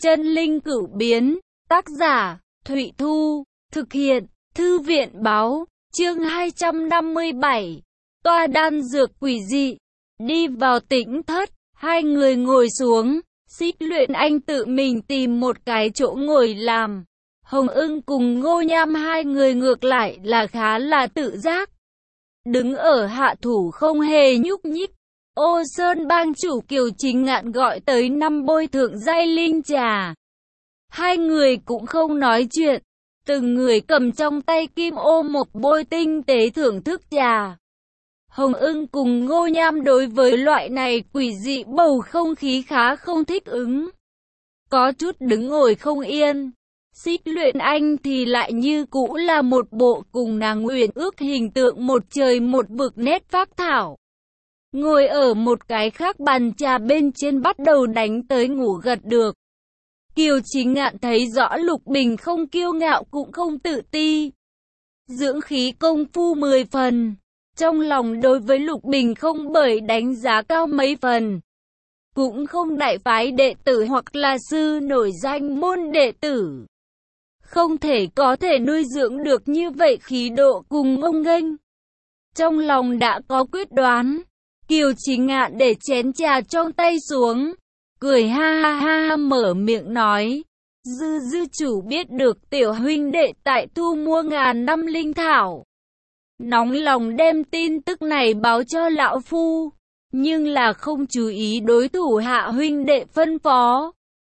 Chân linh cửu biến, tác giả, Thụy Thu, thực hiện, Thư viện báo, chương 257, toa đan dược quỷ dị, đi vào tĩnh thất, hai người ngồi xuống, Xích Luyện Anh tự mình tìm một cái chỗ ngồi làm. Hồng Ưng cùng Ngô Nham hai người ngược lại là khá là tự giác. Đứng ở hạ thủ không hề nhúc nhích. Ô Sơn bang chủ Kiều Chính Ngạn gọi tới 5 bôi thượng giai linh trà. Hai người cũng không nói chuyện, từng người cầm trong tay kim ô một bôi tinh tế thưởng thức trà. Hồng Ưng cùng Ngô Nham đối với loại này quỷ dị bầu không khí khá không thích ứng. Có chút đứng ngồi không yên. Xích Luyện Anh thì lại như cũ là một bộ cùng nàng uyển ước hình tượng một trời một vực nét phác thảo. Ngồi ở một cái khác bàn trà bên trên bắt đầu đánh tới ngủ gật được. Kiều Chính Ngạn thấy rõ Lục Bình không kiêu ngạo cũng không tự ti. Dưỡng khí công phu 10 phần. Trong lòng đối với Lục Bình không bởi đánh giá cao mấy phần. Cũng không đại phái đệ tử hoặc là sư nổi danh môn đệ tử. Không thể có thể nuôi dưỡng được như vậy khí độ cùng ngông nghênh. Trong lòng đã có quyết đoán. Kiều Chính Ngạn để chén trà trong tay xuống, cười ha ha ha mở miệng nói, dư chủ biết được tiểu huynh đệ tại thu mua ngàn năm linh thảo. Nóng lòng đem tin tức này báo cho lão phu, nhưng là không chú ý đối thủ hạ huynh đệ phân phó.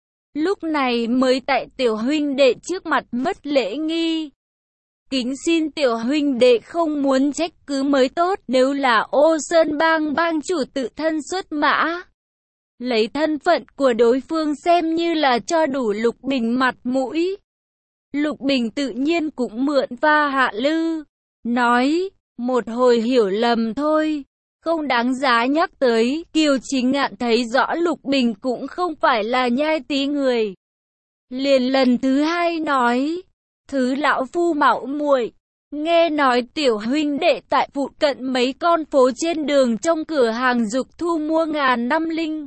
Lúc này mới tại tiểu huynh đệ trước mặt mất lễ nghi. Kính xin tiểu huynh đệ không muốn trách cứ mới tốt, nếu là Ô Sơn bang bang chủ tự thân xuất mã. Lấy thân phận của đối phương xem như là cho đủ Lục Bình mặt mũi. Lục Bình tự nhiên cũng mượn pha hạ lư, nói, một hồi hiểu lầm thôi, không đáng giá nhắc tới. Kiều Chính Ngạn thấy rõ Lục Bình cũng không phải là nhai tí người. Liền lần thứ hai nói, thứ lão phu mạo muội, nghe nói tiểu huynh đệ tại phụ cận mấy con phố trên đường trong cửa hàng dục thu mua ngàn năm linh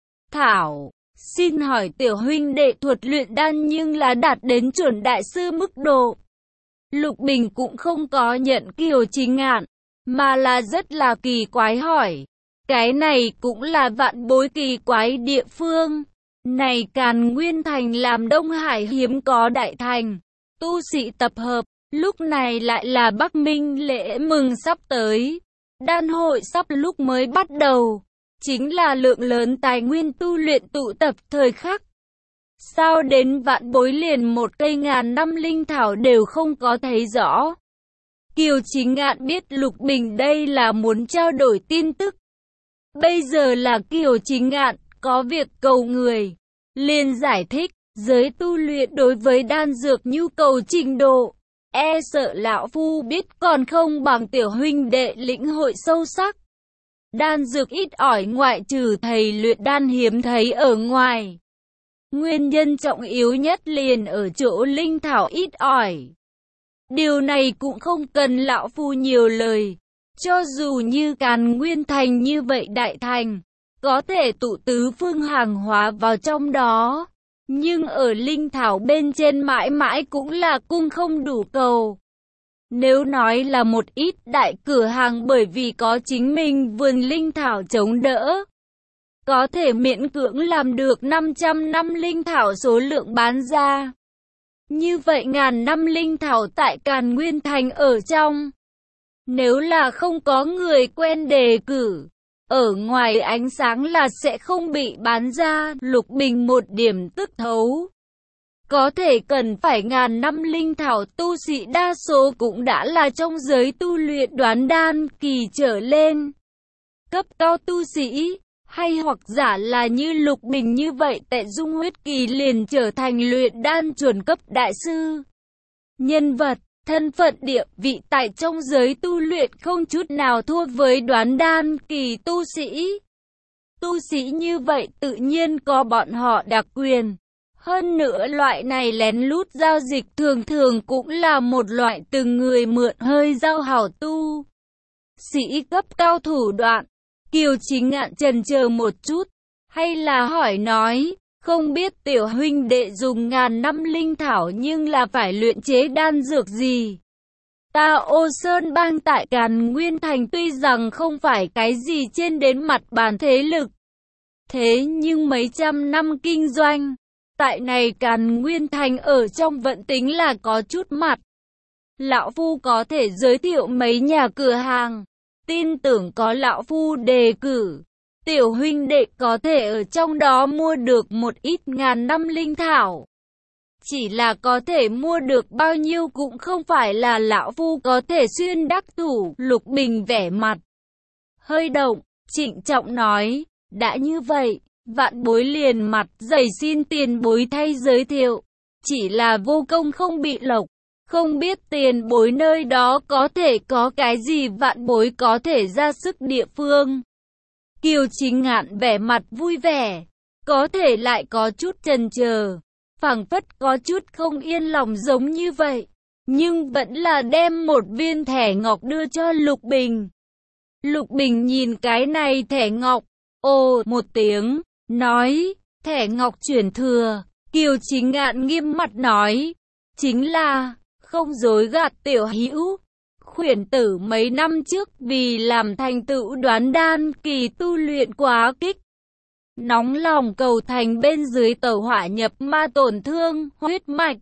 thảo. Xin hỏi tiểu huynh đệ thuật luyện đan nhưng là đạt đến chuẩn đại sư mức độ. Lục Bình cũng không có nhận Kiều Chính Ngạn, mà là rất là kỳ quái hỏi. Cái này cũng là vạn bối kỳ quái địa phương. Này Càn Nguyên Thành làm Đông Hải hiếm có đại thành. Tu sĩ tập hợp, lúc này lại là Bắc Minh lễ mừng sắp tới. Đan hội sắp lúc mới bắt đầu, chính là lượng lớn tài nguyên tu luyện tụ tập thời khắc. Sao đến vạn bối liền một cây ngàn năm linh thảo đều không có thấy rõ. Kiều Chính Ngạn biết Lục Bình đây là muốn trao đổi tin tức. Bây giờ là Kiều Chính Ngạn có việc cầu người, liền giải thích. Giới tu luyện đối với đan dược nhu cầu trình độ, e sợ lão phu biết còn không bằng tiểu huynh đệ lĩnh hội sâu sắc. Đan dược ít ỏi ngoại trừ thầy luyện đan hiếm thấy ở ngoài. Nguyên nhân trọng yếu nhất liền ở chỗ linh thảo ít ỏi. Điều này cũng không cần lão phu nhiều lời. Cho dù như Càn Nguyên Thành như vậy đại thành, có thể tụ tứ phương hàng hóa vào trong đó. Nhưng ở linh thảo bên trên mãi mãi cũng là cung không đủ cầu. Nếu nói là một ít đại cửa hàng bởi vì có chính mình vườn linh thảo chống đỡ, có thể miễn cưỡng làm được 500 năm linh thảo số lượng bán ra. Như vậy ngàn năm linh thảo tại Càn Nguyên Thành ở trong, nếu là không có người quen đề cử, ở ngoài ánh sáng là sẽ không bị bán ra. Lục Bình một điểm tức thấu. Có thể cần phải ngàn năm linh thảo tu sĩ đa số cũng đã là trong giới tu luyện đoán đan kỳ trở lên. Cấp cao tu sĩ, hay hoặc giả là như Lục Bình như vậy tại dung huyết kỳ liền trở thành luyện đan chuẩn cấp đại sư. Nhân vật, thân phận địa vị tại trong giới tu luyện không chút nào thua với đoán đan kỳ tu sĩ. Tu sĩ như vậy tự nhiên có bọn họ đặc quyền. Hơn nữa loại này lén lút giao dịch thường thường cũng là một loại từng người mượn hơi giao hảo tu sĩ cấp cao thủ đoạn. Kiều Chính Ngạn chần chờ một chút, hay là hỏi nói, Không biết tiểu huynh đệ dùng ngàn năm linh thảo nhưng là phải luyện chế đan dược gì? Ta Ô Sơn Bang tại Càn Nguyên Thành tuy rằng không phải cái gì trên đến mặt bàn thế lực. Thế nhưng mấy trăm năm kinh doanh, tại này Càn Nguyên Thành ở trong vận tính là có chút mặt. Lão Phu có thể giới thiệu mấy nhà cửa hàng, tin tưởng có Lão Phu đề cử. Tiểu huynh đệ có thể ở trong đó mua được một ít ngàn năm linh thảo. Chỉ là có thể mua được bao nhiêu cũng không phải là Lão Phu có thể xuyên đắc thủ. Lục Bình vẻ mặt hơi động, trịnh trọng nói, đã như vậy, vạn bối liền mặt dày xin tiền bối thay giới thiệu. Chỉ là vô công không bị lộc, không biết tiền bối nơi đó có thể có cái gì vạn bối có thể ra sức địa phương. Kiều Chính Ngạn vẻ mặt vui vẻ, có thể lại có chút chần chờ, phảng phất có chút không yên lòng giống như vậy, nhưng vẫn là đem một viên thẻ ngọc đưa cho Lục Bình. Lục Bình nhìn cái này thẻ ngọc, ồ một tiếng, nói, thẻ ngọc chuyển thừa. Kiều Chính Ngạn nghiêm mặt nói, chính là, không dối gạt tiểu hữu. Khuyển tử mấy năm trước vì làm thành tựu đoán đan kỳ tu luyện quá kích. Nóng lòng cầu thành bên dưới tẩu hỏa nhập ma tổn thương huyết mạch.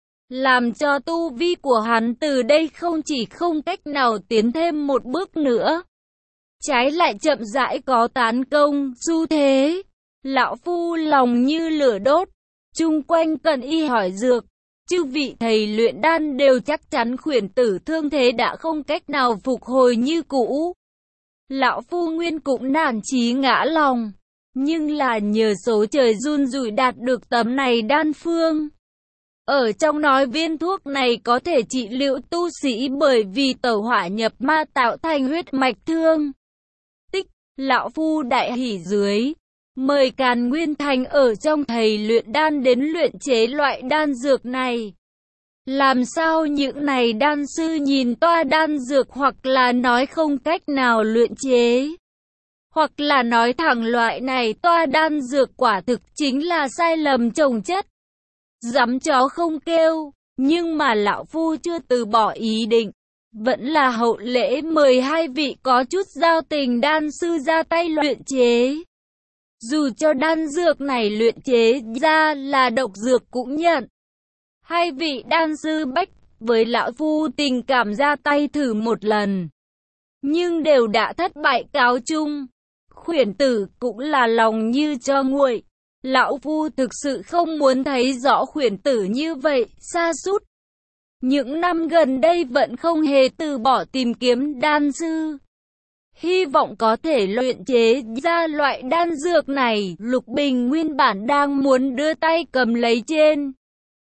Làm cho tu vi của hắn từ đây không chỉ không cách nào tiến thêm một bước nữa. Trái lại chậm rãi có tán công, xu thế. Lão Phu lòng như lửa đốt, chung quanh cần y hỏi dược. Chư vị thầy luyện đan đều chắc chắn khuyển tử thương thế đã không cách nào phục hồi như cũ. Lão Phu nguyên cũng nản chí ngã lòng, nhưng là nhờ số trời run rủi đạt được tấm này đan phương. Ở trong nói viên thuốc này có thể trị liệu tu sĩ bởi vì tẩu hỏa nhập ma tạo thành huyết mạch thương. Tích, Lão Phu đại hỉ dưới. Mời Càn Nguyên Thành ở trong thầy luyện đan đến luyện chế loại đan dược này. Làm sao những này đan sư nhìn toa đan dược hoặc là nói không cách nào luyện chế. Hoặc là nói thẳng loại này toa đan dược quả thực chính là sai lầm trồng chất. Dám chó không kêu, nhưng mà Lão Phu chưa từ bỏ ý định. Vẫn là hậu lễ mời hai vị có chút giao tình đan sư ra tay luyện chế. Dù cho đan dược này luyện chế ra là độc dược cũng nhận. Hai vị đan sư bách với Lão Phu tình cảm ra tay thử một lần, nhưng đều đã thất bại cáo chung. Khuyển tử cũng là lòng như cho nguội. Lão Phu thực sự không muốn thấy rõ khuyển tử như vậy, sa sút. Những năm gần đây vẫn không hề từ bỏ tìm kiếm đan sư. Hy vọng có thể luyện chế ra loại đan dược này. Lục Bình nguyên bản đang muốn đưa tay cầm lấy trên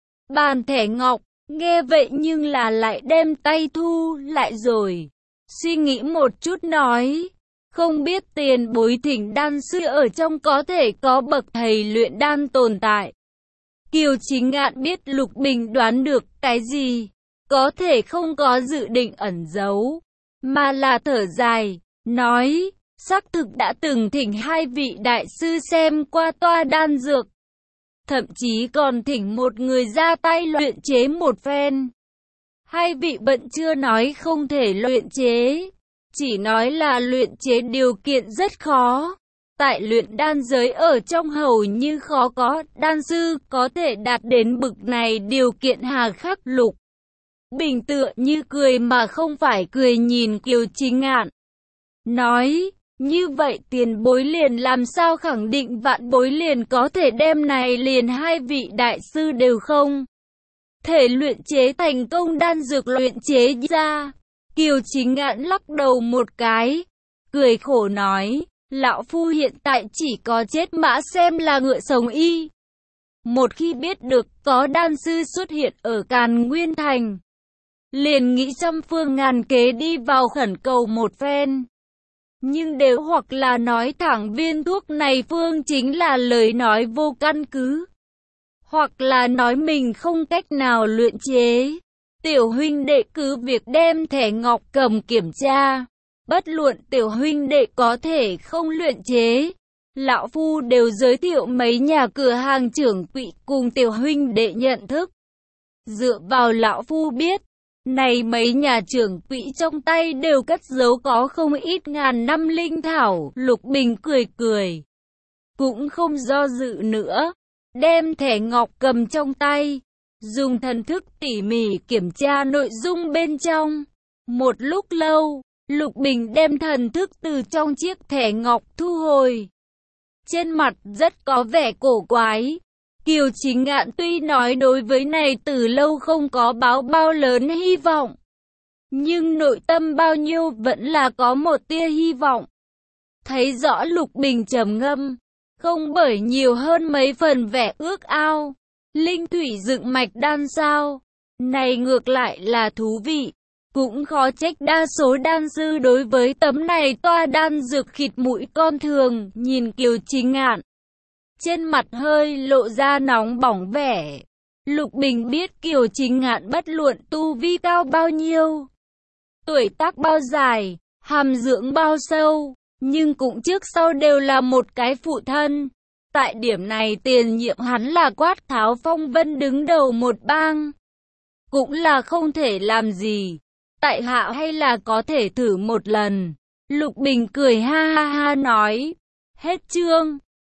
bàn thẻ ngọc, nghe vậy nhưng là lại đem tay thu lại rồi. Suy nghĩ một chút nói, không biết tiền bối thỉnh đan sư ở trong có thể có bậc thầy luyện đan tồn tại. Kiều Chính Ngạn biết Lục Bình đoán được cái gì, có thể không có dự định ẩn giấu, mà là thở dài. Nói, xác thực đã từng thỉnh hai vị đại sư xem qua toa đan dược. Thậm chí còn thỉnh một người ra tay luyện chế một phen. Hai vị vẫn chưa nói không thể luyện chế, chỉ nói là luyện chế điều kiện rất khó. Tại luyện đan giới ở trong hầu như khó có đan sư có thể đạt đến bực này điều kiện hà khắc. Lục Bình tựa như cười mà không phải cười nhìn Kiều Chính Ngạn. Nói, như vậy tiền bối liền làm sao khẳng định vạn bối liền có thể đem này liền hai vị đại sư đều không thể luyện chế thành công đan dược luyện chế ra. Kiều Chính Ngạn lắc đầu một cái, cười khổ nói, Lão Phu hiện tại chỉ có chết mã xem là ngựa sống y. Một khi biết được có đan sư xuất hiện ở Càn Nguyên Thành, liền nghĩ trăm phương ngàn kế đi vào khẩn cầu một phen. Nhưng đều hoặc là nói thẳng viên thuốc này phương chính là lời nói vô căn cứ, hoặc là nói mình không cách nào luyện chế. Tiểu huynh đệ cứ việc đem thẻ ngọc cầm kiểm tra, bất luận tiểu huynh đệ có thể không luyện chế, lão phu đều giới thiệu mấy nhà cửa hàng trưởng quỹ cùng tiểu huynh đệ nhận thức. Dựa vào lão phu biết, này mấy nhà trưởng quỹ trong tay đều cất giấu có không ít ngàn năm linh thảo. Lục Bình cười cười, cũng không do dự nữa, đem thẻ ngọc cầm trong tay, dùng thần thức tỉ mỉ kiểm tra nội dung bên trong. Một lúc lâu, Lục Bình đem thần thức từ trong chiếc thẻ ngọc thu hồi. Trên mặt rất có vẻ cổ quái. Kiều Chính Ngạn tuy nói đối với này từ lâu không có báo bao lớn hy vọng, nhưng nội tâm bao nhiêu vẫn là có một tia hy vọng. Thấy rõ Lục Bình trầm ngâm, không bởi nhiều hơn mấy phần vẻ ước ao. Linh thủy dựng mạch đan sao? Này ngược lại là thú vị. Cũng khó trách đa số đan sư đối với tấm này toa đan dược khịt mũi con thường. Nhìn Kiều Chính Ngạn, trên mặt hơi lộ ra nóng bỏng vẻ. Lục Bình biết Kiều Chính Ngạn bất luận tu vi cao bao nhiêu, tuổi tác bao dài, hàm dưỡng bao sâu, nhưng cũng trước sau đều là một cái phụ thân. Tại điểm này tiền nhiệm hắn là Quát Tháo Phong Vân đứng đầu một bang, cũng là không thể làm gì. Tại hạ hay là có thể thử một lần. Lục Bình cười ha ha ha nói. Hết chương.